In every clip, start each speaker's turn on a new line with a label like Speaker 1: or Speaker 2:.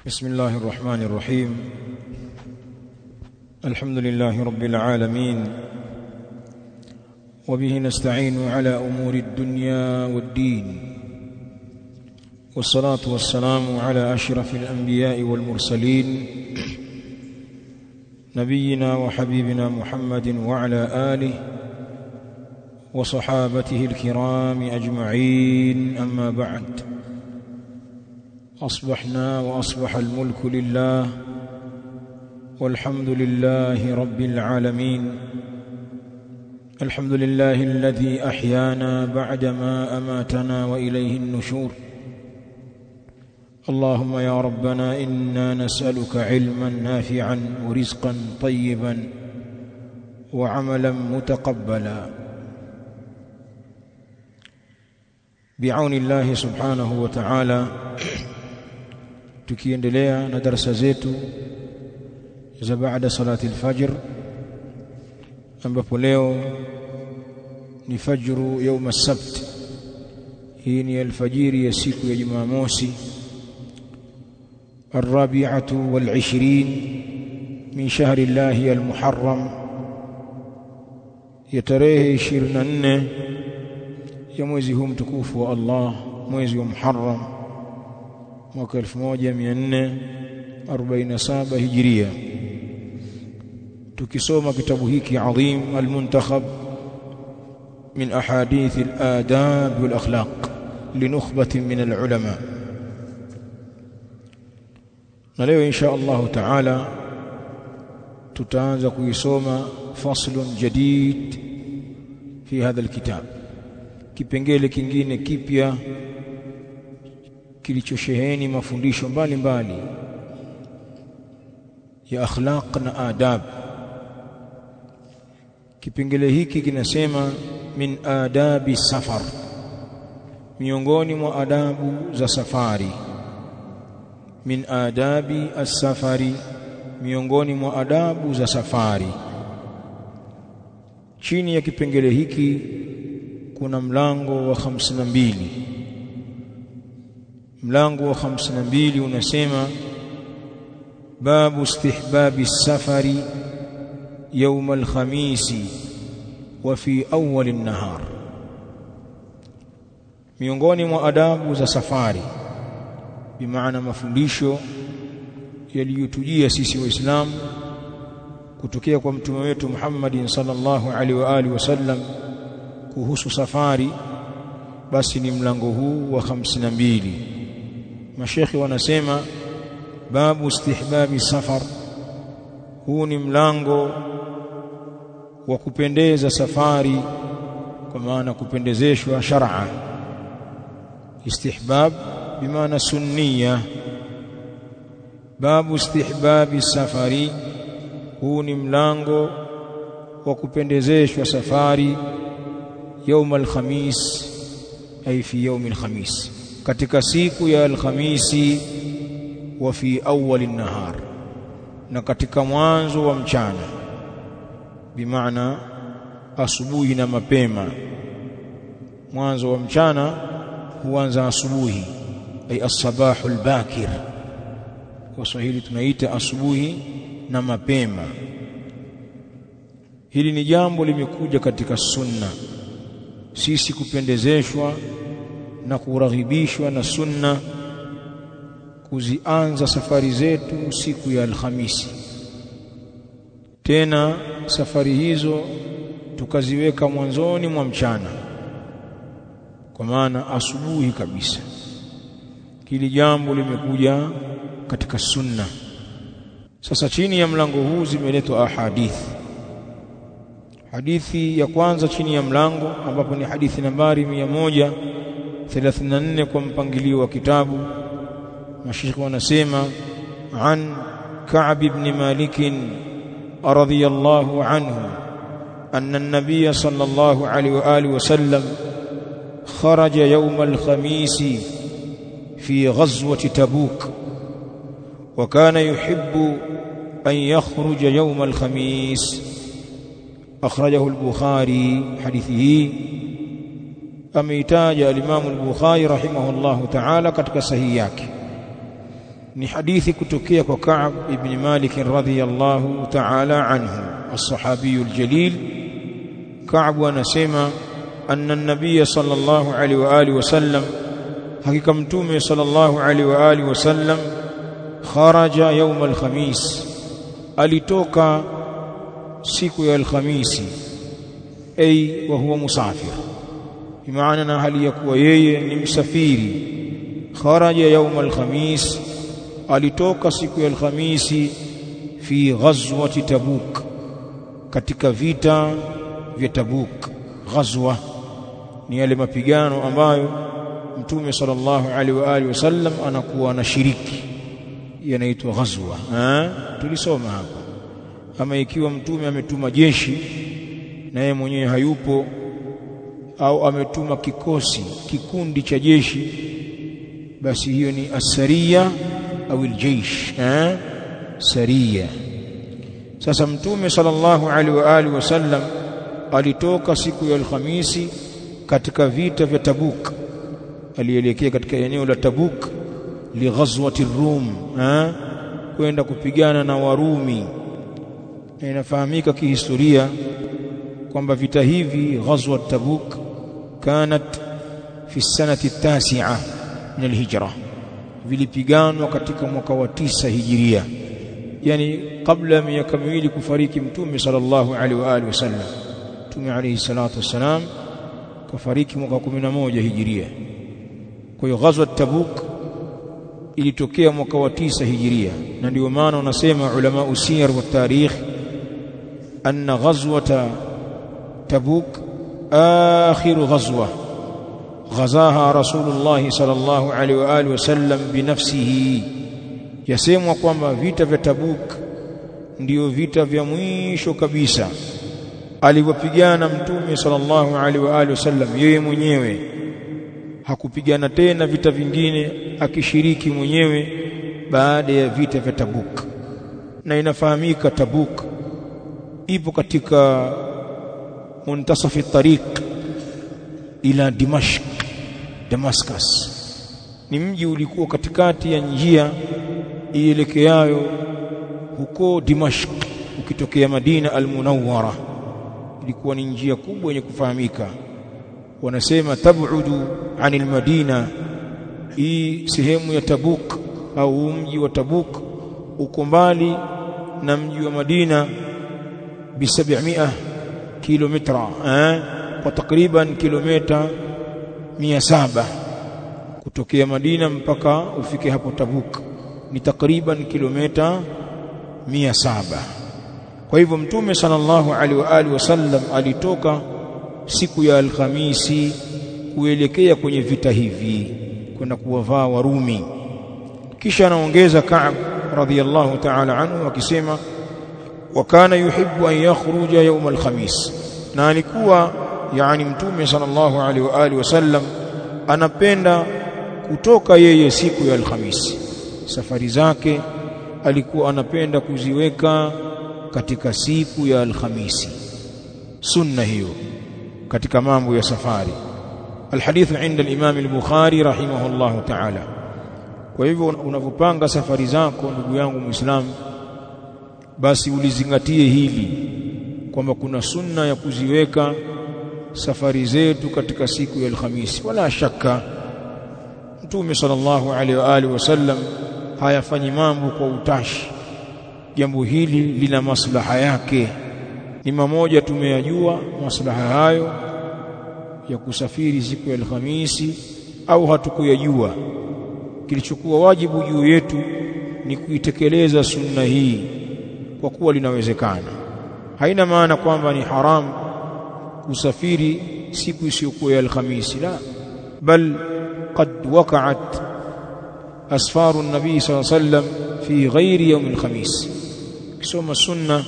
Speaker 1: بسم الله الرحمن الرحيم. الحمد لله رب العالمين، وبه نستعين على أمور الدنيا والدين، والصلاة والسلام على أشرف الأنبياء والمرسلين نبينا وحبيبنا محمد وعلى آله وصحابته الكرام أجمعين. أما بعد، أصبحنا وأصبح الملك لله، والحمد لله رب العالمين. الحمد لله الذي أحيانا بعدما أماتنا وإليه النشور. اللهم يا ربنا إنا نسألك علما نافعا ورزقا طيبا وعملا متقبلا بعون الله سبحانه وتعالى. tukiendelea na darasa zetu za baada salati al-fajr, ambapo leo ni fajru يوم السبت. hii ni alfajiri ya siku ya Jumamosi, الرابعة والعشرين من شهر الله المحرم, ya tarehe 24 ya mwezi huu mtukufu wa Allah, mwezi wa Muharram mwaka 1447 Hijria. tukisoma kitabu hiki adhim al-muntakhab min ahadith al-adab wal akhlaq linukhbatin min al-ulama. na leo insha Allah taala tutaanza kuisoma faslun jadid fi hadha al-kitab, kipengele kingine kipya kilichosheheni mafundisho mbalimbali ya akhlaq na adab. Kipengele hiki kinasema min adabi safar, miongoni mwa adabu za safari. Min adabi as-safari, miongoni mwa adabu za safari. Chini ya kipengele hiki kuna mlango wa 52. mlango wa 52 unasema babu istihbabi as-safari يوم الخميس وفي أول النهار. miongoni mwa adabu za safari, bimaana mafundisho yaliyotujia sisi waislamu kutokea kwa mtume wetu Muhammad sallallahu alaihi wa alihi wasallam kuhusu safari, basi ni mlango huu wa 52. mashekhi wanasema babu istihbabi safar, huu ni mlango wa kupendeza safari, kwa maana kupendezeshwa shar'a. Istihbab bimaana sunniya. Babu istihbabi safari, huu ni mlango wa kupendezeshwa safari يوم الخميس, ay fi يوم الخميس, katika siku ya alhamisi, wa fi awwal an-nahar, na katika mwanzo wa mchana, bimaana asubuhi na mapema. mwanzo wa mchana huanza asubuhi, ay as-sabahul bakir. kwa Swahili tunaita asubuhi na mapema. Hili ni jambo limekuja katika sunna, sisi kupendezeshwa na kuraghibishwa na sunna kuzianza safari zetu siku ya Alhamisi. Tena safari hizo tukaziweka mwanzoni mwa mchana, kwa maana asubuhi kabisa. Hili jambo limekuja katika sunna. Sasa chini ya mlango huu zimeletwa ahadithi. Hadithi ya kwanza chini ya mlango, ambapo ni hadithi nambari 134 kwa mpangilio wa kitabu. mashikhi wanasema an Ka'b ibn Malik radhiyallahu anhu anna an-nabiy sallallahu alayhi wa alihi wa sallam kharaja yawm al-khamis fi ghazwati Tabuk, wa kana yuhibbu an yakhruja yawm al-khamis. akhrajahu al-Bukhari. hadithi hii ameitaja al-Imam al-Bukhari rahimahullahu ta'ala katika sahihi yake. ni hadithi kutokea kwa Ka'b ibn Malik radhiyallahu ta'ala anhu as-sahabi al-jalil. Ka'b anasema anna an-nabiy sallallahu alayhi wa alihi wasallam, hakika mtume sallallahu alayhi wa alihi wasallam, kharaja yawm al-khamis, alitoka siku ya al-khamisi, ay wa huwa musafir, bimaana na hali ya kuwa yeye ni msafiri. Kharaja yawm al-khamis, alitoka siku ya al-khamisi, fi ghazwati Tabuk, katika vita vya Tabuk. Ghazwa ni yale mapigano ambayo mtume sallallahu alaihi wa alihi wasallam anakuwa anashiriki, yanaitwa ghazwa. Tulisoma hapa. Ama ikiwa mtume ametuma jeshi na yeye mwenyewe hayupo, au ametuma kikundi cha jeshi, basi hiyo ni as-sariya au al-jaysh, sariya. Sasa mtume sallallahu alaihi wa alihi wasallam alitoka siku ya Alhamisi katika vita vya Tabuk. Alielekea katika eneo la Tabuk li ghazwati Rum, kwenda kupigana na Warumi. Na inafahamika kihistoria kwamba vita hivi ghazwat Tabuk kanat fi sanati 9 min al-hijra, vilipiganwa katika mwaka wa 9 hijiria, yani kabla ya miaka miwili kufariki mtume sallallahu alaihi wa alihi wasallam. Mtume alayhi salatu wasalam kafariki mwaka 11 hijiria. Kwa hiyo ghazwat Tabuk ilitokea mwaka wa 9 hijiria, na ndio maana unasema ulama usir wa tarikh anna ghazwata Tabuk akhiru ghazwa ghazaha Rasulullah sallallahu alaihi wa alihi wasallam binafsihi. Yasemwa kwamba vita vya Tabuk ndio vita vya mwisho kabisa alivyopigana mtume sallallahu alaihi wa alihi wasallam yeye mwenyewe. Hakupigana tena vita vingine akishiriki mwenyewe baada ya vita vya Tabuk. Na inafahamika Tabuk ipo katika muntasafi tariq ila Damascus. Ni mji ulikuwa katikati ya njia ielekeayo huko Dimashq ukitokea Madina al-Munawwara. Ilikuwa ni njia kubwa yenye kufahamika. Wanasema tab'udu anil Madina, hii sehemu ya Tabuk au mji wa Tabuk uko mbali na mji wa Madina bi 700 kilomita, kwa takriban kilomita 700 kutokea Madina mpaka ufike hapo Tabuk ni takriban kilomita 700. Kwa hivyo mtume sallallahu alaihi wa alihi wasallam alitoka siku ya Alhamisi kuelekea kwenye vita hivi, kwenda kuwavaa Warumi. Kisha anaongeza Ka'b radhiyallahu ta'ala anhu akisema, wa kana yuhibbu an yakhruja yawm al-khamis, na alikuwa yani mtume sallallahu alaihi wa alihi wasallam anapenda kutoka yeye siku ya Alhamisi. Safari zake alikuwa anapenda kuziweka katika siku ya Alhamisi, sunna hiyo katika mambo ya safari. Alhadithu inda al-Imam al-Bukhari rahimahullahu ta'ala. Kwa hivyo unapopanga safari zako, ndugu yangu Muislamu, basi ulizingatie hili kwamba kuna sunna ya kuziweka safari zetu katika siku ya Alhamisi. Wala shaka Mtume sallallahu alaihi wa alihi wasallam hayafanyi mambo kwa utashi. Jambo hili lina maslaha yake. Ni mamoja tumeyajua maslaha hayo ya kusafiri siku ya Alhamisi, au hatukuyajua. Kilichokuwa wajibu juu yetu ni kuitekeleza sunna hii kwa kuwa linawezekana. Haina maana kwamba ni haramu kusafiri siku isiyokuwa ya Alhamisi, la, bal qad waqa'at asfaru an-nabi sallallahu alayhi wasallam fi ghairi yawm al-khamis. Kisoma sunna,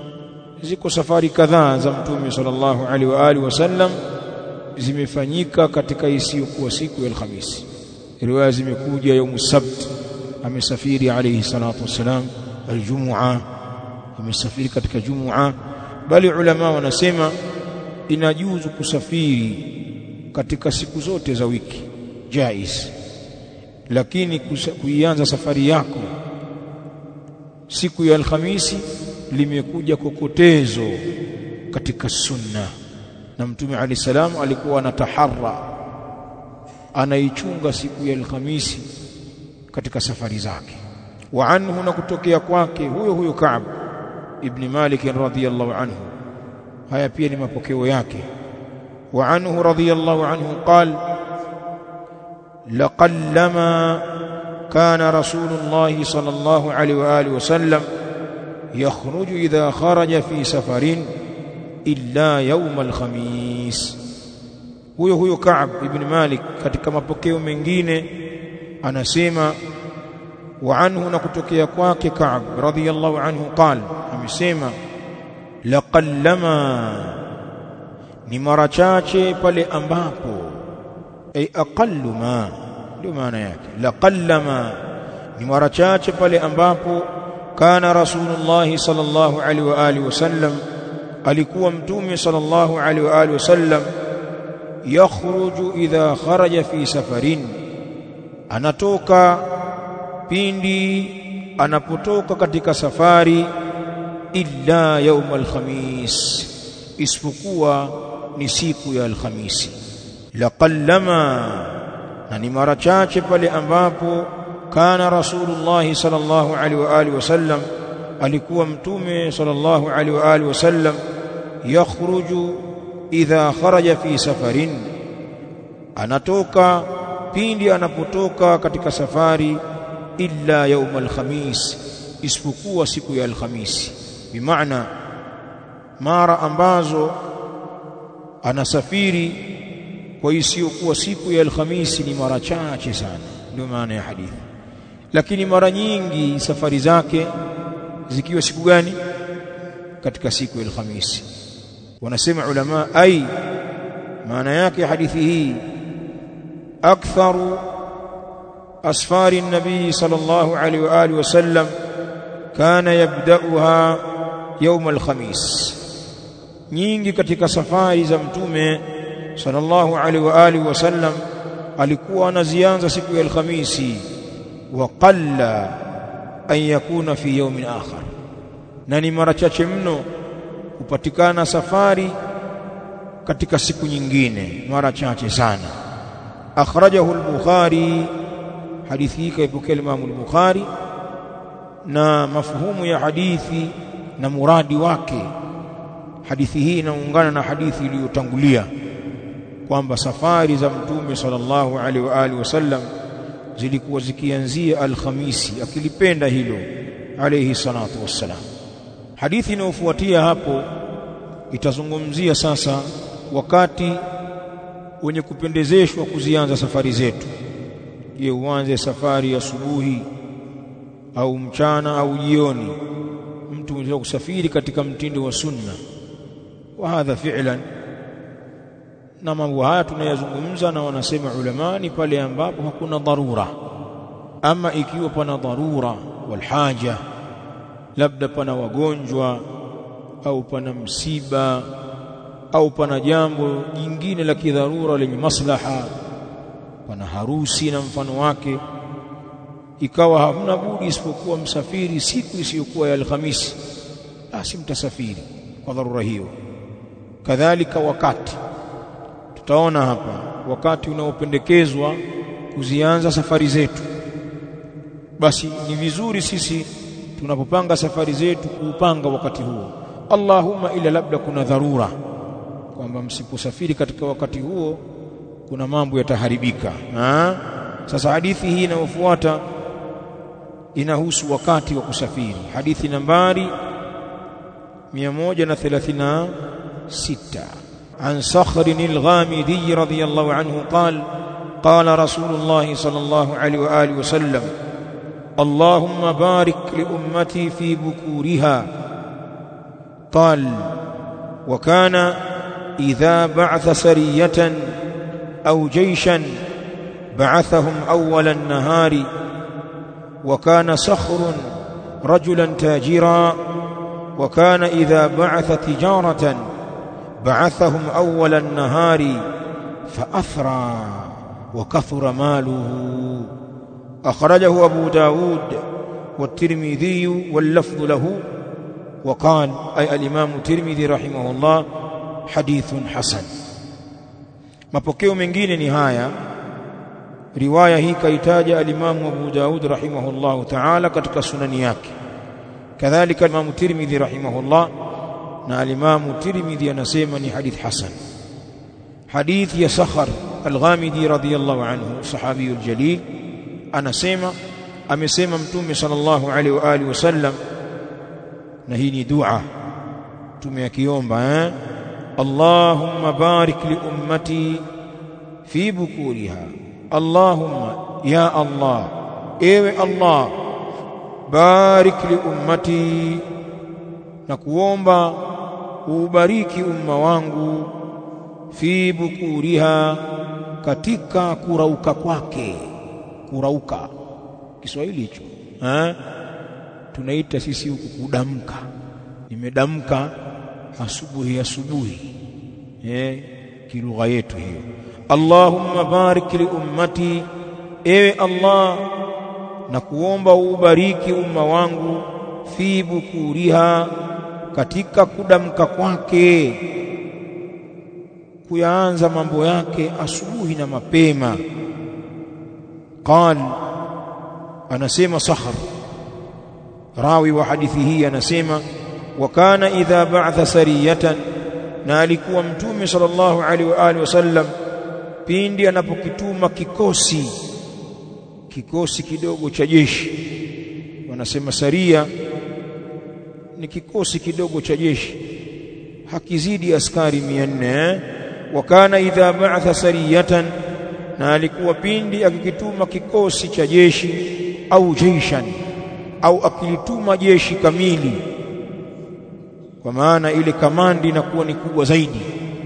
Speaker 1: ziko safari kadhaa za mtume sallallahu alaihi wa alihi wasallam zimefanyika katika isiyokuwa siku ya Alhamisi. Riwaya zimekuja yawm sabt amesafiri alayhi salatu wasalam, aljumua amesafiri katika jumua. Bali ulama wanasema inajuzu kusafiri katika siku zote za wiki, jaiz. lakini kuianza safari yako siku ya Alhamisi limekuja kokotezo katika sunna, na Mtume Ali salam alikuwa anataharra, anaichunga siku ya Alhamisi katika safari zake. Wa anhu, na kutokea kwake huyo Ka'b ibn Malik radhiyallahu anhu, haya pia ni mapokeo yake. Wa anhu radhiyallahu anhu qala laqallama kana rasulullah sallallahu alayhi wa alihi wasallam yakhruju idha kharaja fi safarin illa yawm al-khamis. Huyo Ka'b ibn Malik katika mapokeo mengine anasema, wa anhu, na kutokea kwake Ka'b radhiyallahu anhu qala, amesema laqallama, ni mara chache pale ambapo, ay aqallu ma, ndio maana yake. Laqallama ni mara chache pale ambapo kana rasulullah sallallahu alaihi wa alihi wasallam, alikuwa mtume sallallahu alaihi wa alihi wasallam, yakhruju idha kharaja fi safarin, anatoka pindi anapotoka katika safari, illa yawm al-khamis, isipokuwa ni siku ya Alhamisi. Laqallama, na ni mara chache pale ambapo kana rasulullah sallallahu alaihi wa alihi wasallam, alikuwa mtume sallallahu alaihi wa alihi wasallam, yakhruju idha kharaja fi safarin, anatoka pindi anapotoka katika safari, illa yawm al-khamis, isipokuwa siku ya Alhamisi. Bimaana mara ambazo anasafiri kwa isiyokuwa siku ya Alhamisi ni mara chache sana, ndio maana ya hadithi. Lakini mara nyingi safari zake zikiwa siku gani? Katika siku ya Alhamisi. Wanasema ulama, ai maana yake hadithi hii, aktharu asfari an-nabii sallallahu alaihi wa alihi wasallam kana yabda'uha yawm al-khamis, nyingi katika safari za mtume sallallahu alaihi wa alihi wasallam alikuwa anazianza siku ya Alhamisi. Wa qalla an yakuna fi yawmin akhar, na ni mara chache mno kupatikana safari katika siku nyingine, mara chache sana. Akhrajahu al-Bukhari, hadithi hii kaipokea Imam al-Bukhari, na mafhumu ya hadithi na muradi wake, hadithi hii inaungana na hadithi iliyotangulia kwamba safari za mtume sallallahu alaihi wa alihi wasallam zilikuwa zikianzia Alhamisi, akilipenda hilo alayhi salatu wassalam. Hadithi inayofuatia hapo itazungumzia sasa wakati wenye kupendezeshwa kuzianza safari zetu. Je, uanze safari asubuhi au mchana au jioni? Mtu anaweza kusafiri katika mtindo wa sunna, wa hadha fi'lan, na mambo haya tunayazungumza na wanasema ulama ni pale ambapo hakuna dharura. Ama ikiwa pana dharura wal haja, labda pana wagonjwa au pana msiba au pana jambo jingine la kidharura lenye maslaha, pana harusi na mfano wake, ikawa hamna budi isipokuwa msafiri siku isiyokuwa ya Alhamisi, basi mtasafiri kwa dharura hiyo. Kadhalika wakati, tutaona hapa wakati unaopendekezwa kuzianza safari zetu, basi ni vizuri sisi tunapopanga safari zetu kuupanga wakati huo. Allahumma ila labda kuna dharura kwamba msiposafiri katika wakati huo kuna mambo yataharibika. Sasa hadithi hii inayofuata inahusu wakati wa kusafiri. Hadithi nambari 136 عن صخر الغامدي رضي الله عنه قال قال رسول الله صلى الله عليه وآله وسلم اللهم بارك لأمتي في بكورها. قال وكان إذا بعث سرية أو جيشا بعثهم أول النهار، وكان صخر رجلا تاجرا، وكان إذا بعث تجارة بعثهم أول النهار فأثرى وكثر ماله. akhrajahu Abu Daud والترمذي واللفظ له وقال أي الإمام الترمذي رحمه الله حديث حسن. mapokeo mengine ni haya. Riwaya hii kaitaja al-Imam Abu Daud rahimahullah ta'ala katika sunani yake, kadhalika Imam Tirmidhi rahimahullah, na al-Imam Tirmidhi anasema ni hadith hasan. Hadith ya Sakhar al-Ghamidi radiyallahu anhu, sahabiyul jalil, anasema amesema Mtume sallallahu alaihi wa alihi wasallam, na hii ni dua tumeyakiomba Allahumma barik li ummati fi bukuriha. Allahumma, ya Allah, ewe Allah, barik li ummati, na kuomba ubariki umma wangu, fi bukuriha, katika kurauka kwake. Kurauka Kiswahili hicho tunaita sisi huku kudamka. Nimedamka asubuhi kilugha yetu hiyo. Allahumma barik li ummati, ewe Allah, na kuomba ubariki umma wangu, fi bukuriha, katika kudamka kwake, kuyaanza mambo yake asubuhi na mapema. Qal, anasema Sakhar rawi wa hadithi hii, anasema wa kana idha ba'atha sariyatan, na alikuwa Mtume sallallahu alaihi wa alihi wasallam pindi anapokituma kikosi kidogo cha jeshi. Wanasema saria ni kikosi kidogo cha jeshi, hakizidi askari 400. Wa kana idha ba'atha sariyatan, na alikuwa pindi akikituma kikosi cha jeshi, au jaishan, au akilituma jeshi kamili, kwa maana ile kamandi inakuwa ni kubwa zaidi,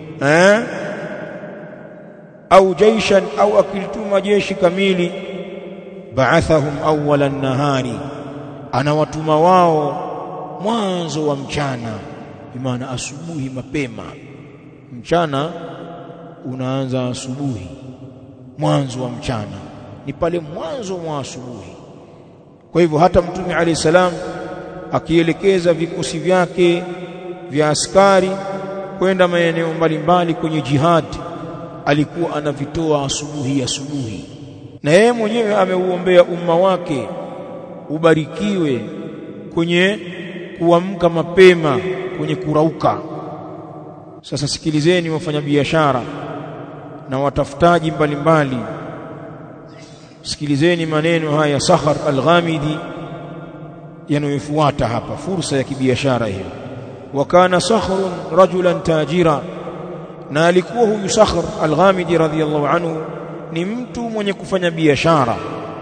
Speaker 1: au jaishan, au akilituma jeshi kamili, ba'athahum awwala an-nahari, anawatuma wao mwanzo wa mchana, bimaana asubuhi mapema. Mchana unaanza asubuhi, mwanzo wa mchana ni pale mwanzo wa asubuhi. Kwa hivyo hata Mtume alayhi salam akielekeza vikosi vyake vya askari kwenda maeneo mbalimbali kwenye jihad, alikuwa anavitoa asubuhi, na yeye mwenyewe ameuombea umma wake ubarikiwe kwenye kuamka mapema, kwenye kurauka. Sasa sikilizeni wafanyabiashara na watafutaji mbalimbali, sikilizeni maneno haya Sakhar al-Ghamidi yanayofuata hapa, fursa ya kibiashara hiyo. Wa kana Sakhrun rajulan tajira, na alikuwa huyu Sakhar al-Ghamidi radhiyallahu anhu ni mtu mwenye kufanya biashara.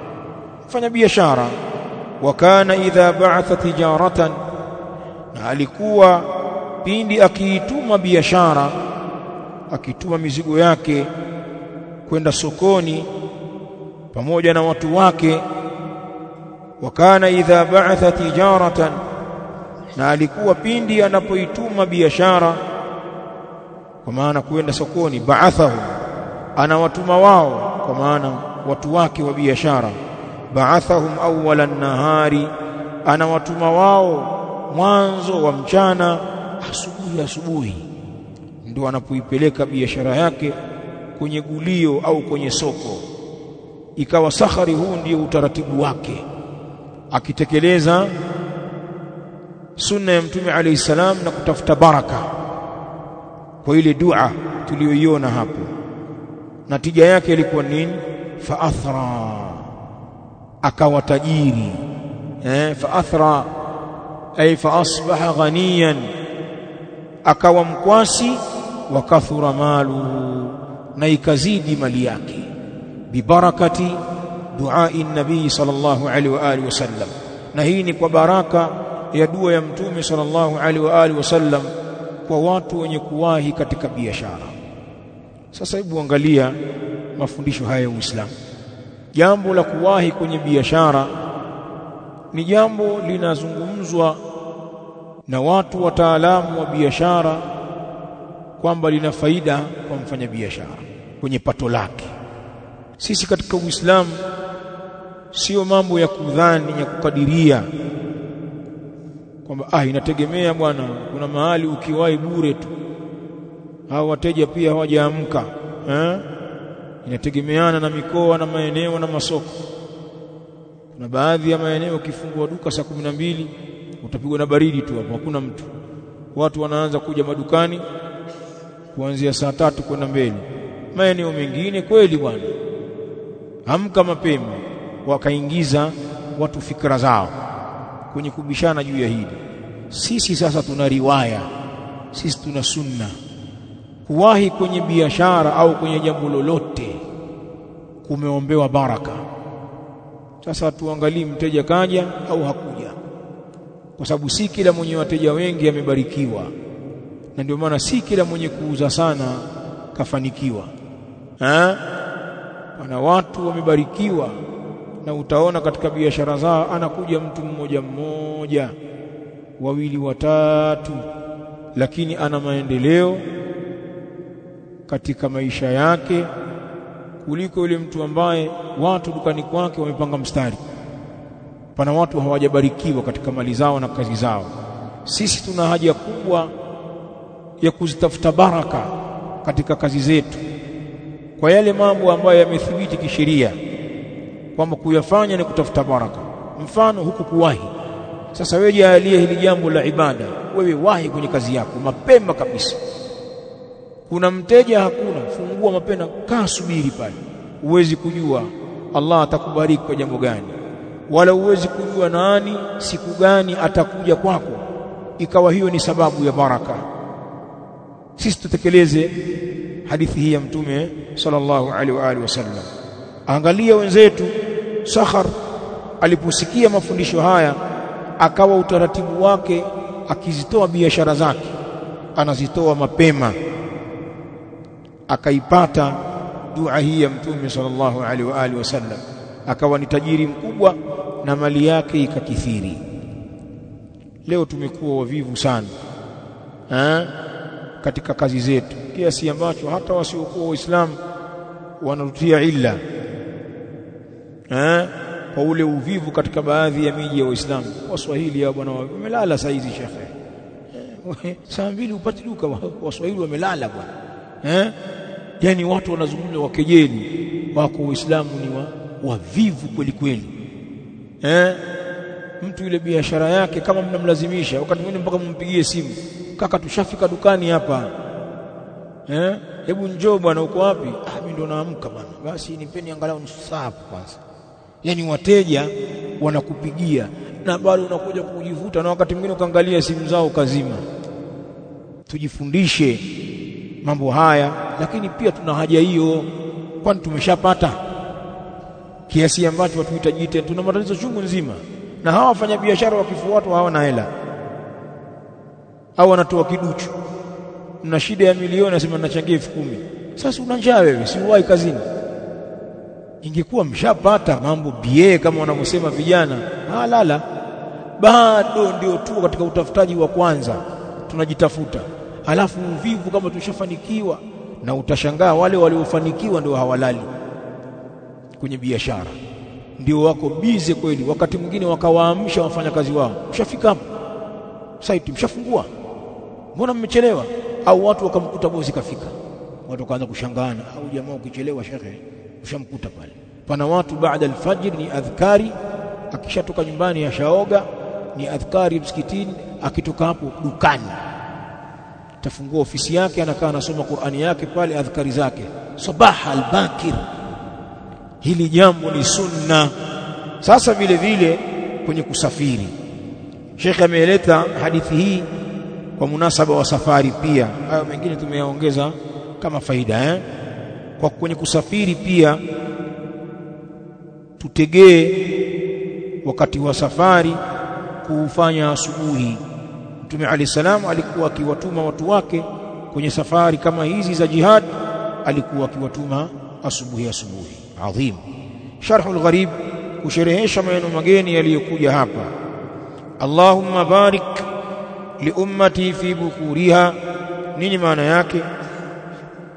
Speaker 1: Wa kana idha ba'atha tijaratan, na alikuwa pindi akiituma biashara, akituma mizigo yake kwenda sokoni pamoja na watu wake. Wa kana idha ba'atha tijaratan, na alikuwa pindi anapoituma biashara, kwa maana kwenda sokoni, ba'athahu, anawatuma wao, kwa maana watu wake wa biashara. Ba'athahum awwala an-nahari, anawatuma wao mwanzo wa mchana, asubuhi ndio anapoipeleka biashara yake kwenye gulio au kwenye soko. Ikawa Sakhari huu ndio utaratibu wake, akitekeleza sunna ya Mtume alayhi salam na kutafuta baraka kwa ile dua tuliyoiona hapo. Natija yake ilikuwa nini? Faathra, akawa tajiri. Faathra ay faasbaha ghaniyan, akawa mkwasi. Wa kathura maluhu, na ikazidi mali yake. Bibarakati duai nabii sallallahu alaihi wa alihi wasallam, na hii ni kwa baraka ya dua ya Mtume sallallahu alaihi wa alihi wasallam kwa watu wenye kuwahi katika biashara. Sasa hebu angalia mafundisho haya ya Uislamu. Jambo la kuwahi kwenye biashara ni jambo linazungumzwa na watu wataalamu wa biashara kwamba lina faida kwa mfanyabiashara kwenye pato lake. Sisi katika Uislamu sio mambo ya kudhani, ya kukadiria kwamba inategemea bwana, kuna mahali ukiwahi bure tu, hao wateja pia hawajaamka. Inategemeana na mikoa na maeneo na masoko. Kuna baadhi ya maeneo ukifungua duka saa 12 utapigwa na baridi tu, hapo hakuna mtu. Watu wanaanza kuja madukani kuanzia saa 3 kwenda mbele. Maeneo mengine kweli bwana, amka mapema, wakaingiza watu fikra zao kwenye kubishana juu ya hili. Sisi sasa tuna riwaya, sisi tuna sunna. Kuwahi kwenye biashara au kwenye jambo lolote kumeombewa baraka. Sasa tuangalie mteja kaja au hakuja, kwa sababu si kila mwenye wateja wengi amebarikiwa, na ndio maana si kila mwenye kuuza sana kafanikiwa. Wana watu wamebarikiwa, na utaona katika biashara zao anakuja mtu mmoja mmoja, wawili watatu, lakini ana maendeleo katika maisha yake kuliko yule mtu ambaye watu dukani kwake wamepanga mstari. Pana watu hawajabarikiwa katika mali zao na kazi zao. Sisi tuna haja kubwa ya kuzitafuta baraka katika kazi zetu, kwa yale mambo ambayo yamethibiti kisheria kwamba kuyafanya ni kutafuta baraka. Mfano huku kuwahi. Sasa wewe jalie hili jambo la ibada, wewe wahi kwenye kazi yako mapema kabisa. Kuna mteja hakuna, fungua mapema, kaa subiri pale. Uwezi kujua Allah atakubariki kwa jambo gani, wala uwezi kujua nani siku gani atakuja kwako ikawa hiyo ni sababu ya baraka. Sisi tutekeleze hadithi hii ya Mtume sallallahu alaihi wa alihi wasallam. Angalia wenzetu Sakhar aliposikia mafundisho haya, akawa utaratibu wake akizitoa biashara zake anazitoa mapema, akaipata dua hii ya Mtume sallallahu alaihi wa alihi wasallam, akawa ni tajiri mkubwa na mali yake ikakithiri. Leo tumekuwa wavivu sana katika kazi zetu, kiasi ambacho hata wasiokuwa Waislamu wanarutia illa kwa ule uvivu katika baadhi ya miji ya Waislamu. Waswahili ya bwana wamelala saa hizi shekhe, saa 2 upate duka, Waswahili wamelala bwana. Yani watu wanazungumza wakejeli, wako Waislamu ni wavivu kweli kweli. Mtu ile biashara yake kama mnamlazimisha, wakati mwingine mpaka mumpigie simu, kaka tushafika dukani hapa, hebu njoo bwana, uko wapi? Mimi ndo naamka bwana, basi nipeni angalau nusu saa kwanza. Yani wateja wanakupigia na bado unakuja kujivuta, na wakati mwingine ukaangalia simu zao kazima. Tujifundishe mambo haya, lakini pia tuna haja hiyo, kwani tumeshapata kiasi ambacho watu hitaji tena. Tuna matatizo chungu nzima, na hawa wafanya biashara wakifuatwa hawana hela au wanatoa kiduchu. Mna shida ya milioni, nasema nachangia 10,000. Sasa una njaa wewe, si uwahi kazini? Ingekuwa mshapata mambo bie kama wanavyosema vijana, lala. Bado ndio tu katika utafutaji wa kwanza tunajitafuta, alafu uvivu kama tushafanikiwa. Na utashangaa wale waliofanikiwa ndio hawalali kwenye biashara, ndio wako bize kweli. Wakati mwingine wakawaamsha wafanyakazi wao, mshafika hapo site, mshafungua, mbona mmechelewa? Au watu wakamkuta bosi kafika, watu wakaanza kushangana, au jamaa ukichelewa shekhe ushamkuta pale. Pana watu baada alfajr ni adhkari, akishatoka nyumbani ashaoga, ni adhkari msikitini, akitoka hapo dukani tafungua ofisi yake, anakaa anasoma Qur'ani yake pale, adhkari zake sabah albakir. Hili jambo ni sunna. Sasa vile vile kwenye kusafiri, Sheikh ameeleta hadithi hii kwa munasaba wa safari pia. Hayo mengine tumeyaongeza kama faida Kwa kwenye kusafiri pia tutegee wakati wa safari kufanya asubuhi. Mtume Ali salam alikuwa akiwatuma watu wake kwenye safari kama hizi za jihad, alikuwa akiwatuma asubuhi. Adhim. Sharhul Gharib, kusherehesha maneno mageni yaliyokuja hapa. Allahumma barik li ummati fi bukuriha. Nini maana yake?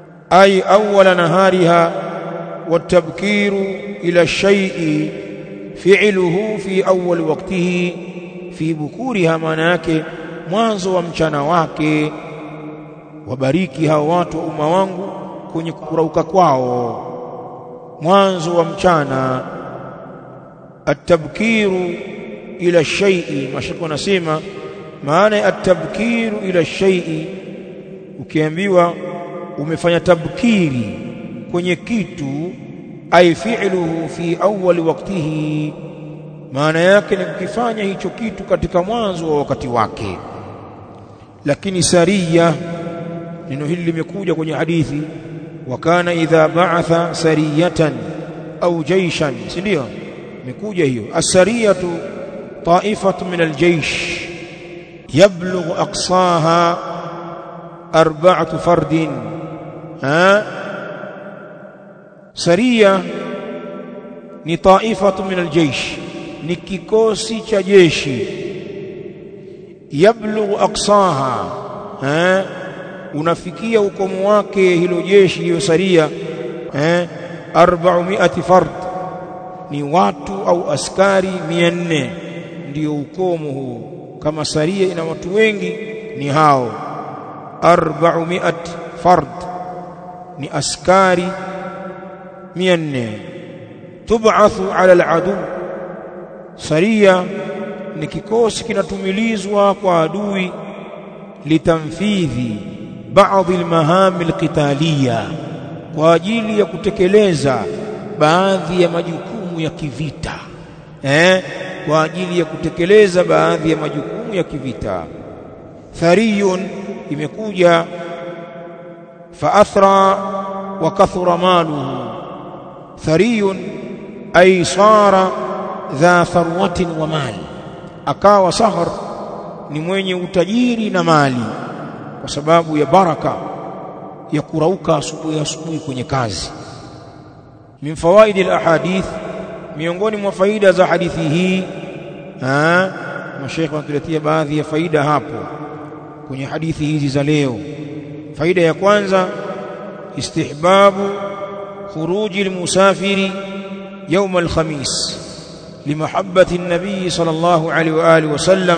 Speaker 1: Ay awwala nahariha watabkiru ila shay'i fi'luhu fi awwal waqtihi fi bukuriha, maana yake mwanzo wa mchana wake. Wabariki hao watu wa umma wangu kwenye kurauka kwao, mwanzo wa mchana. At-tabkiru ila shay'i, mashaka wanasema maana ya at-tabkiru ila shay'i, ukiambiwa umefanya tabkiri kwenye kitu, ay fi'luhu fi awwal waqtihi, maana yake ni kukifanya hicho kitu katika mwanzo wa wakati wake. Lakini sariya, neno hili limekuja kwenye hadithi, wa kana idha ba'atha sariyatan au jayshan, si ndio? Imekuja hiyo as-sariyatu ta'ifatu min al-jaysh yablughu aqsaha 4 fardin. Sariya ni ta'ifatu min al-jaysh, ni kikosi cha jeshi. Yablughu aqsaha, unafikia ukomo wake hilo jeshi, hiyo saria 400 fard, ni watu au askari 400, ndio ukomo huo. Kama saria ina watu wengi ni hao 400 fard, ni askari 400. Tub'athu ala al-adu, saria ni kikosi kinatumilizwa kwa adui, litamfidhi baadhi al-maham al-qitaliya, kwa ajili ya kutekeleza baadhi ya majukumu ya kivita, kwa ajili ya kutekeleza baadhi ya majukumu ya kivita. Thariyun imekuja fa athra wa kathura maluhu. Thariyun ay sara dha tharwatin wa mali, akawa Sahar ni mwenye utajiri na mali, kwa sababu ya baraka ya kurauka asubuhi kwenye kazi. Min fawaid al-ahadith, miongoni mwa faida za hadithi hii, mashaikh wanatuletea baadhi ya faida hapo kwenye hadithi hizi za leo. Faida ya kwanza, istihbabu khuruji al-musafiri yawm al-khamis limahabbati an-nabi sallallahu alayhi wa alihi wa sallam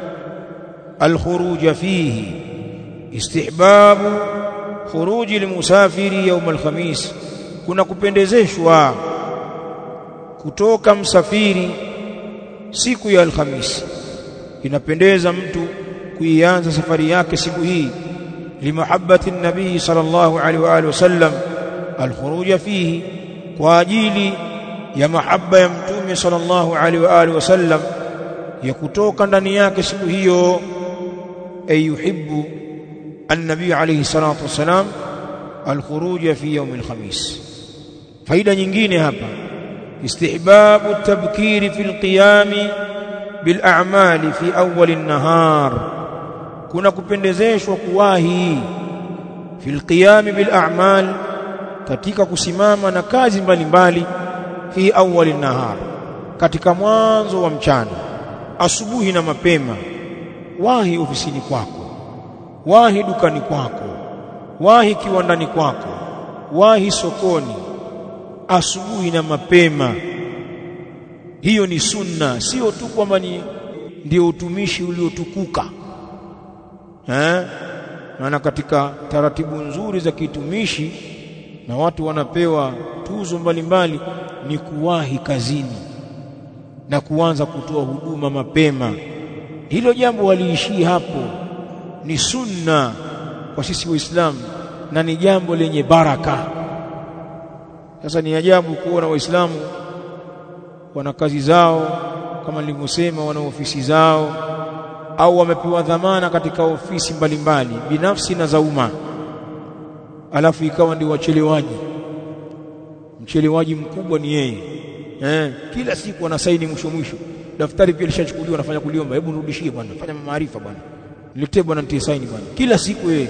Speaker 1: al-khuruj fihi. Istihbabu khuruji al-musafiri yawm al-khamis, kuna kupendezeshwa kutoka msafiri siku ya Alhamisi. Inapendeza mtu kuianza safari yake siku hii, limahabbati an-nabii sallallahu alaihi wa alihi wasallam al-khuruj fihi, kwa ajili ya mahabba ya mtume sallallahu alaihi wa alihi wasallam ya kutoka ndani yake siku hiyo. Ay yuhibbu an-nabii alayhi salatu wasalam al-khuruj fi yawm al-khamis. Faida nyingine hapa, istihbabu at-tabkir fi al-qiyam bil a'mal fi awwal an-nahar, kuna kupendezeshwa kuwahi fi al-qiyam bil a'mal, katika kusimama na kazi mbalimbali, fi awwal an-nahar, katika mwanzo wa mchana, asubuhi na mapema. Wahi ofisini kwako, wahi dukani kwako, wahi kiwandani kwako, wahi sokoni asubuhi na mapema. Hiyo ni sunna, sio tu kwamba ndio utumishi uliotukuka. Maana katika taratibu nzuri za kitumishi na watu wanapewa tuzo mbalimbali ni kuwahi kazini na kuanza kutoa huduma mapema. Hilo jambo waliishi hapo, ni sunna kwa sisi Waislamu na ni jambo lenye baraka. Sasa ni ajabu kuona Waislamu wana kazi zao, kama nilivyosema, wana ofisi zao, au wamepewa dhamana katika ofisi mbalimbali binafsi na za umma, alafu ikawa ndio wachelewaji. Mchelewaji mkubwa ni yeye. Kila siku anasaini mwisho, daftari pia lishachukuliwa, anafanya kuliomba, hebu nirudishie bwana, fanya maarifa bwana, niletee bwana, nitie saini bwana, kila siku yeye.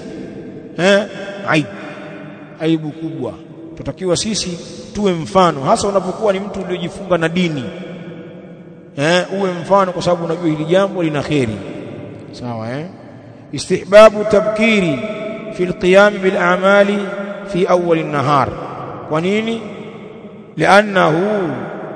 Speaker 1: Aibu kubwa. Tutakiwa sisi tuwe mfano, hasa unapokuwa ni mtu uliojifunga na dini. Uwe mfano, kwa sababu unajua hili jambo lina kheri. Sawa. Istihbabu tabkiri fi alqiyam bil a'mali fi awwal an-nahar. Kwa nini? Li'annahu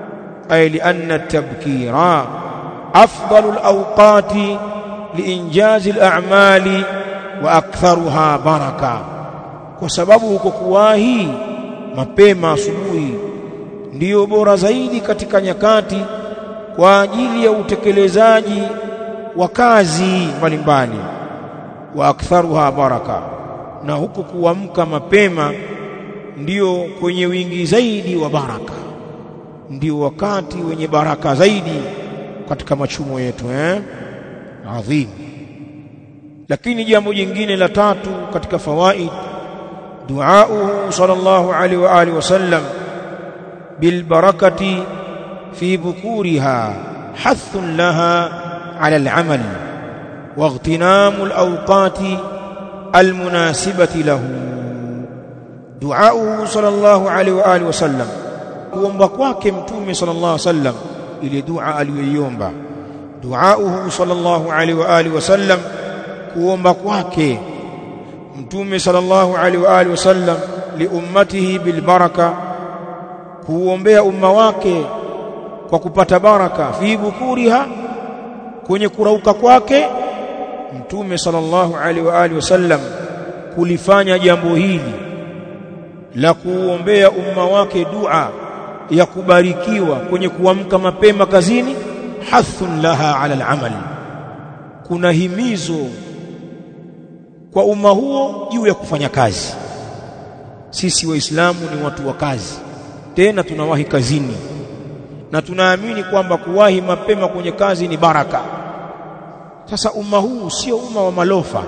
Speaker 1: ay lianna at-tabkira afdalul awqati liinjazi al-a'mali wa aktharuha baraka, kwa sababu huko kuwahi mapema asubuhi ndiyo bora zaidi katika nyakati kwa ajili ya utekelezaji wa kazi mbalimbali. Wa aktharuha baraka, na huko kuamka mapema ndio kwenye wingi zaidi wa baraka, ndio wakati wenye baraka zaidi katika machumo yetu adhim. Lakini jambo jingine la tatu katika fawaid, duauhu sallallahu alaihi wa alihi wasallam bil barakati fi bukuriha hathun laha ala al-amal wa ightinamu al-awqati al-munasibati lahu. Duauhu sallallahu alaihi wa alihi wasallam, kuomba kwake mtume sallallahu alaihi wasallam, ile dua aliyoiomba. Duauhu sallallahu alaihi wa alihi wasallam, kuomba kwake mtume sallallahu alaihi wa alihi wasallam li ummatihi bil baraka, kuombea umma wake kwa kupata baraka. Fi bukuriha, kwenye kurauka kwake mtume sallallahu alaihi wa alihi wasallam kulifanya jambo hili la kuombea umma wake dua ya kubarikiwa kwenye kuamka mapema kazini. Hathun laha ala al-amal, kuna himizo kwa umma huo juu ya kufanya kazi. Sisi waislamu ni watu wa kazi, tena tunawahi kazini, na tunaamini kwamba kuwahi mapema kwenye kazi ni baraka. Sasa umma huu sio umma wa malofa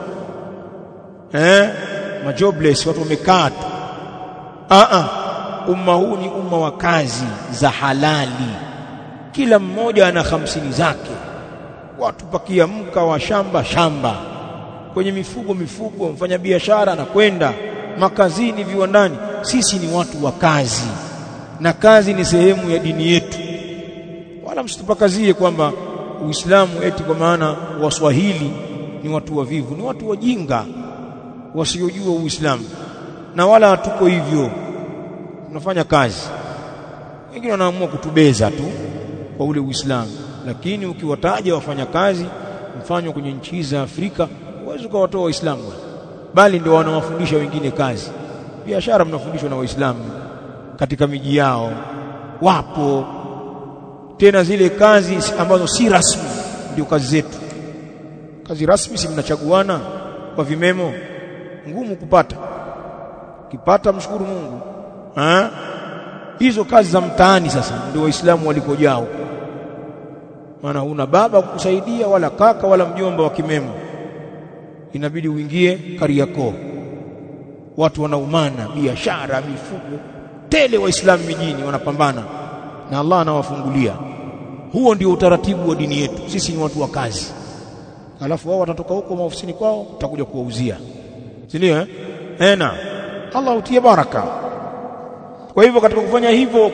Speaker 1: majobless, watu wamekaa tu. Umma huu ni umma wa kazi za halali, kila mmoja ana 50 zake. Watu pakiamka wa shamba, kwenye mifugo, mfanya biashara anakwenda makazini, viwandani. Sisi ni watu wa kazi, na kazi ni sehemu ya dini yetu. Wala msitupakazie kwamba Uislamu eti kwa maana Waswahili ni watu wavivu. Ni watu wajinga wasiojua Uislamu, na wala hatuko hivyo. Tunafanya kazi. Wengine wanaamua kutubeza tu kwa ule Uislamu, lakini ukiwataja wafanya kazi mfano kwenye nchi za Afrika, huwezi kuwatoa Waislamu, bali ndio wanawafundisha wengine kazi. Biashara mnafundishwa na Waislamu katika miji yao, wapo tena zile kazi ambazo si rasmi ndio kazi zetu. Kazi rasmi si mnachaguana kwa vimemo, ngumu kupata. Kipata mshukuru Mungu. Hizo kazi za mtaani sasa ndio Waislamu walikojao. Maana huna baba kukusaidia, wala kaka wala mjomba wa kimemo, inabidi uingie Kariakoo. Watu wanaumana, biashara, mifugo tele, Waislamu mijini wanapambana na Allah anawafungulia. Huo ndio utaratibu wa dini yetu. Sisi ni watu wa kazi, alafu wao watatoka huko maofisini kwao, tutakuja kuwauzia, si ndio? Allah utie baraka. Kwa hivyo katika kufanya hivyo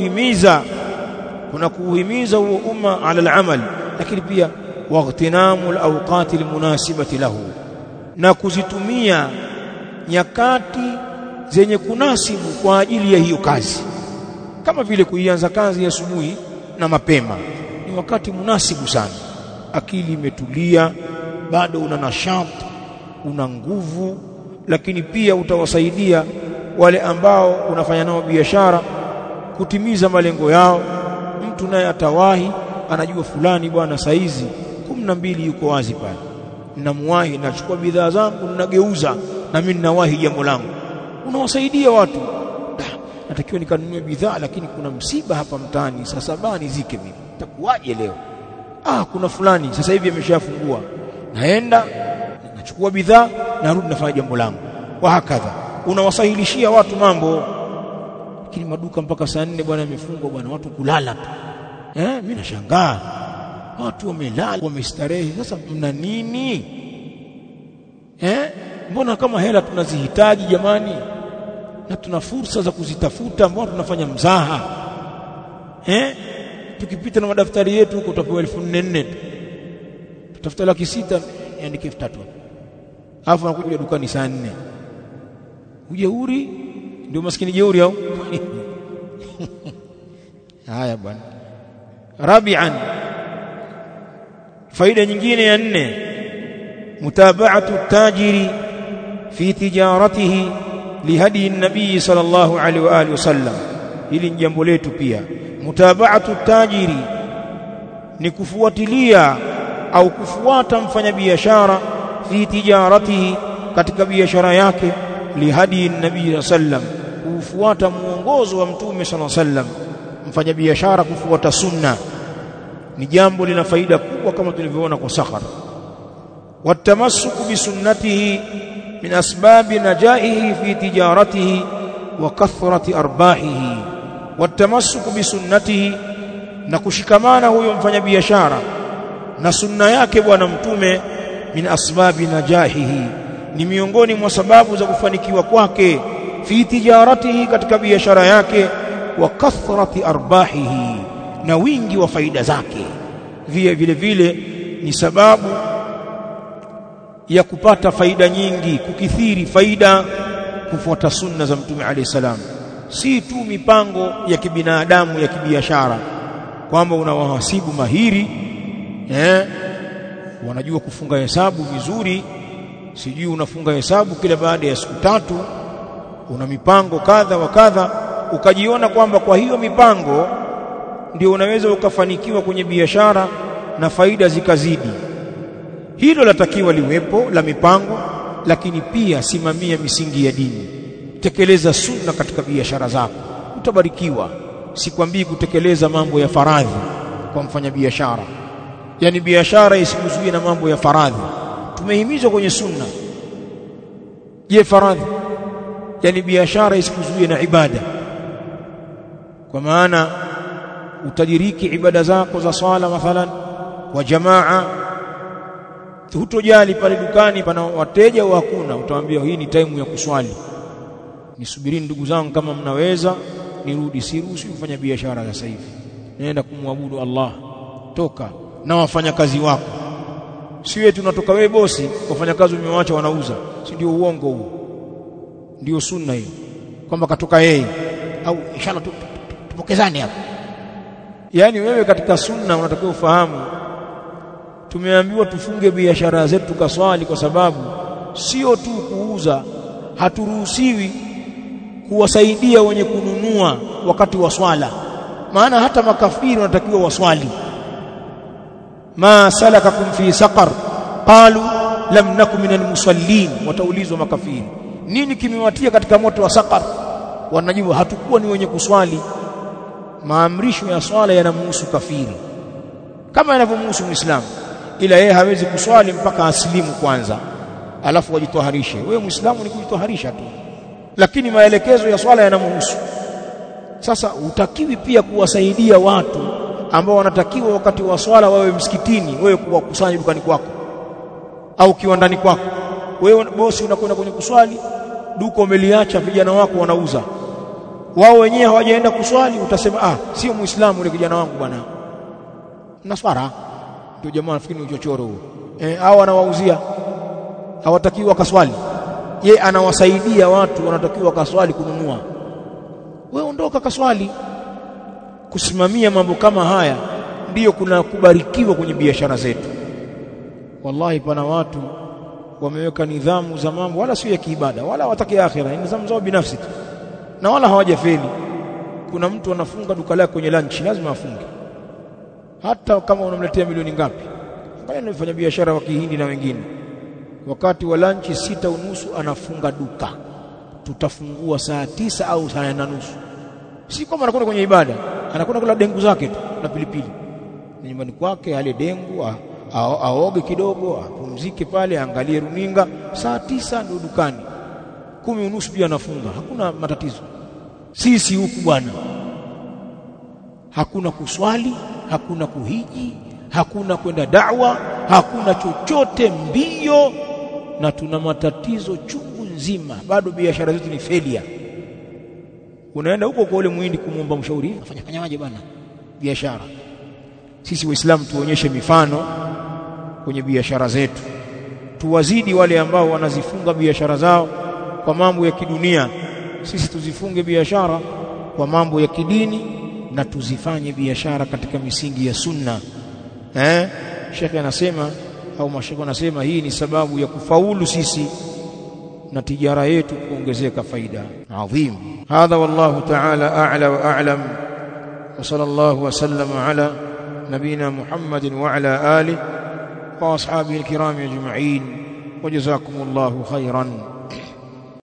Speaker 1: kuna kuhimiza huo umma ala al-amal, lakini pia waghtinamu al-awqati al-munasibati lahu, na kuzitumia nyakati zenye kunasibu kwa ajili ya hiyo kazi. Kama vile kuianza kazi asubuhi na mapema ni wakati munasibu sana. Akili imetulia, bado una nashati, una nguvu, lakini pia utawasaidia wale ambao unafanya nao biashara kutimiza malengo yao. Mtu naye atawahi, anajua fulani bwana saizi 12 yuko wazi pale, ninamuwahi, nachukua bidhaa zangu ninageuza, na mimi ninawahi jambo langu. Unawasaidia watu. Natakiwa nikanunue bidhaa, lakini kuna msiba hapa mtaani, sasa bani zike mimi, itakuwaje leo? Kuna fulani sasa hivi ameshafungua, naenda nachukua bidhaa, narudi nafanya jambo langu. Wa hakadha unawasahilishia watu mambo. Lakini maduka mpaka saa 4 bwana yamefungwa bwana, watu kulala tu. Mimi nashangaa watu wamelala, wamestarehe. Sasa mna nini? Mbona kama hela tunazihitaji jamani, na tuna fursa za kuzitafuta, mbona tunafanya mzaha? Tukipita na madaftari yetu huko tutapewa 1400 tu, tutafuta 600 andike 3000, alafu anakuja dukani saa 4. Ujeuri ndio maskini jeuri au? Haya bwana, Rabi'an, faida nyingine ya 4, mutaba'atu tajiri fi tijaratihi lihadi an-nabii sallallahu alaihi wa alihi wasallam. Hili ni jambo letu pia. Mutaba'atu tajiri ni kufuatilia au kufuata mfanyabiashara fi tijaratihi, katika biashara yake, lihadi an-nabii sallam, kufuata muongozo wa mtume sallallahu alaihi wasallam. Mfanyabiashara kufuata sunna ni jambo lina faida kubwa kama tulivyoona kwa Sakhar. Watamassuku bi sunnatihi min asbabi najahihi fi tijaratihi wa kathrati arbahihi. Watamassuku bi sunnatihi, na kushikamana huyo mfanyabiashara na sunna yake bwana mtume, min asbabi najahihi, ni miongoni mwa sababu za kufanikiwa kwake, fi tijaratihi, katika biashara yake, wa kathrati arbahihi, na wingi wa faida zake. Vile vile ni sababu ya kupata faida nyingi, kukithiri faida, kufuata sunna za mtume alayhi salam. Si tu mipango ya kibinadamu ya kibiashara, kwamba unawahasibu mahiri wanajua kufunga hesabu vizuri, sijui unafunga hesabu kila baada ya siku 3, una mipango kadha wa kadha, ukajiona kwamba kwa hiyo mipango ndio unaweza ukafanikiwa kwenye biashara na faida zikazidi. Hilo latakiwa liwepo la mipango, lakini pia simamia misingi ya dini. Tekeleza sunna katika biashara zako, utabarikiwa. Sikwambii kutekeleza mambo ya faradhi kwa mfanyabiashara, yani biashara isikuzuie na mambo ya faradhi. Tumehimizwa kwenye sunna. Je, faradhi? Yani biashara isikuzuie na ibada, kwa maana utadiriki ibada zako za swala mathalan wa jamaa, hutojali pale dukani pana wateja au hakuna, utawaambia hii ni time ya kuswali, nisubirini ndugu zangu, kama mnaweza nirudi. Siruhusi kufanya biashara sasa hivi, nenda kumwabudu Allah. Toka na wafanyakazi wako, siwe tunatoka wewe bosi, wafanyakazi umewaacha wanauza. Si ndio uongo huo? Ndio sunna hiyo, kwamba katoka yeye, au inshallah tupokezane hapa. Yani wewe katika sunna unatakiwa ufahamu, tumeambiwa tufunge biashara zetu tukaswali, kwa sababu sio tu kuuza. Haturuhusiwi kuwasaidia wenye kununua wakati wa swala, maana hata makafiri wanatakiwa waswali. Ma salakakum fi saqar qalu lam nakum minal musallin. Wataulizwa makafiri, nini kimewatia katika moto wa saqar? Wanajibu, hatukuwa ni wenye kuswali. Maamrisho ya swala yanamhusu kafiri kama yanavyomhusu Muislamu, ila yeye hawezi kuswali mpaka aslimu kwanza, alafu wajitoharishe. Wewe Muislamu ni kujitoharisha tu, lakini maelekezo ya swala yanamhusu. Sasa utakiwi pia kuwasaidia watu ambao wanatakiwa wakati wa swala wawe msikitini, wewe kuwakusanya dukani kwako au kiwandani kwako. Wewe bosi unakwenda kwenye kuswali, duka umeliacha, vijana wako wanauza, wao wenyewe hawajaenda kuswali, utasema sio Muislamu yule kijana wangu bwana, naswara. Ndio jamaa nafikiri ni uchochoro huo. Hao anawauzia, hawatakiwa kaswali. Yeye anawasaidia watu wanatakiwa kaswali kununua, wewe ondoka kaswali. Kusimamia mambo kama haya ndiyo kuna kubarikiwa kwenye biashara zetu. Wallahi pana watu wameweka nidhamu za mambo, wala sio ya kiibada, wala hawataki akhira, ni nidhamu zao binafsi tu, na wala hawajafeli. Kuna mtu anafunga duka lake kwenye lunch, lazima afunge hata kama unamletea milioni ngapi. Angalia anafanya biashara wa Kihindi na wengine, wakati wa lunch 6:30 anafunga duka. Tutafungua saa 9 au saa 8:30. Si kama anakwenda kwenye ibada, anakwenda kula dengu zake tu na pilipili nyumbani kwake, ale dengu, aoge kidogo, apumzike pale, angalie runinga. Saa 9 ndio dukani, 10:30 pia anafunga. Hakuna matatizo. Sisi huku bwana, hakuna kuswali, hakuna kuhiji, hakuna kwenda da'wa, hakuna chochote, mbio, na tuna matatizo chungu nzima. Bado biashara zetu ni failure. Unaenda huko kwa ule muhindi kumuomba mshauri, fanyaje bwana biashara. Sisi Waislamu tuonyeshe mifano kwenye biashara zetu, tuwazidi wale ambao wanazifunga biashara zao kwa mambo ya kidunia. Sisi tuzifunge biashara kwa mambo ya kidini na tuzifanye biashara katika misingi ya sunna. Sheikh anasema au mashekhe anasema hii ni sababu ya kufaulu sisi na tijara yetu kuongezeka faida adhim. Hadha wallahu ta'ala a'la wa a'lam, wa sallallahu wa sallama ala nabina Muhammadin wa ala alihi wa ashabihi alkiram ajma'in, wa jazakumullahu khairan.